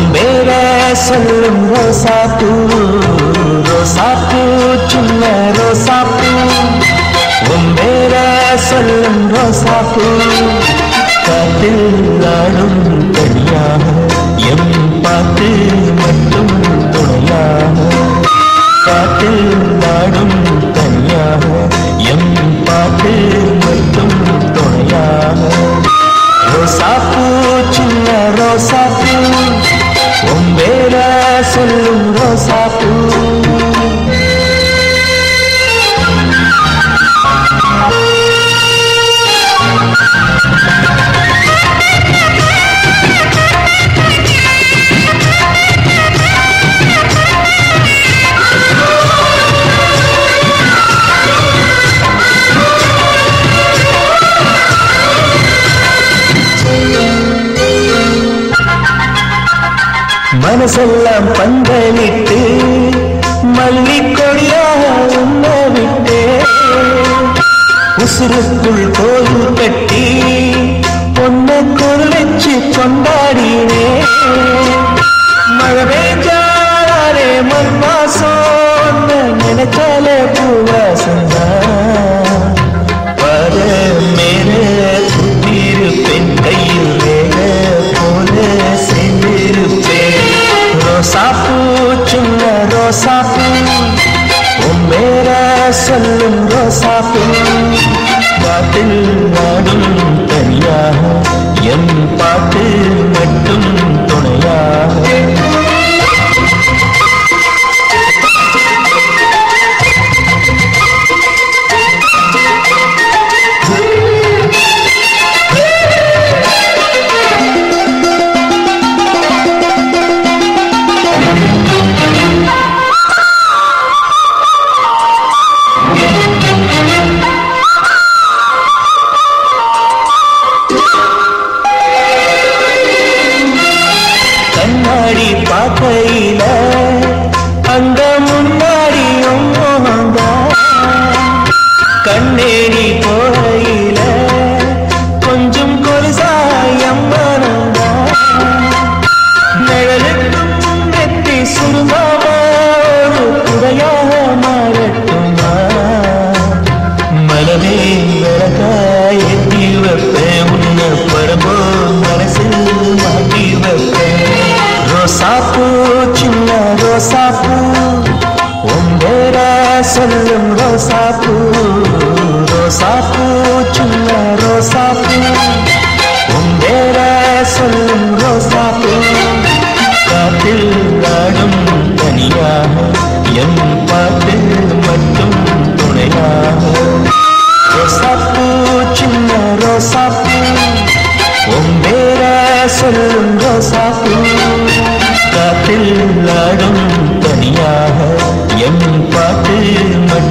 உம்பேர சொல்லும் ரோசாப்பூ ரோசாப்பூ சின்ன ரோசாப்பூ உம்பேர சொல்லும் ரோசாப்பூ காற்றில் ஆடும் தனியாக எம் பாட்டு மட்டும் துணையாக காற்றில் ஆடும் தனியாக எம் பாட்டு மட்டும் துணையாக ரோசாப்பூ சின்ன ரோசாப்பூ உம்பேர சொல்லும் ரோசாப்பூ மனசெல்லாம் பந்தலிட்டு மல்லிக்கொடியாக உண்ண விட்டே உசுருக்குள் கோயில் கட்டி பொண்ணை கொரு வச்சு கொண்டாடினே மழை பெய்ஞ்சாலே மண் வாசம் நினைச்சாலே பூவாசந்தா பத மேலே சுத்திருப்பேன் கையில் வேக போல சேர்ந்திருப்பேன் ரோசாப்பூ சின்ன ரோசாப்பூ உம்பேர சொல்லும் ரோசாப்பூ பாட்டில் நாடும் தனியாக எம் பாட்டு மட்டும் துணையாக கண்ணாடி பார்க்கையில அந்த முன்னாடியும் கண்ணேடி போகையில கொஞ்சம் கொலுசாயம் மனந்தா நிழலுக்கும் நெத்தி சுருமாம ஒரு குறையாக மாறட்டுமா மனமே விளக்காய் எத்தி வைப்பேன் உன்னை பரம்போ மனசில் மாட்டி வைப்பேன் ரோசாப்பூ சின்ன ரோசாப்பூ உம்பேர சொல்லும் ரோசாப்பூ ரோசாப்பூ சின்ன ரோசாப்பூ உம்பேர சொல்லும் ரோசாப்பூ காற்றில் ஆடும் தனியாக எம் பாட்டு மட்டும் துணையாக ரோசாப்பூ சின்ன ரோசாப்பூ உம்பேர சொல்லும் ரோசாப்பூ காற்றில் ஆடும் தனியாக எம் பாட்டு மட்டும்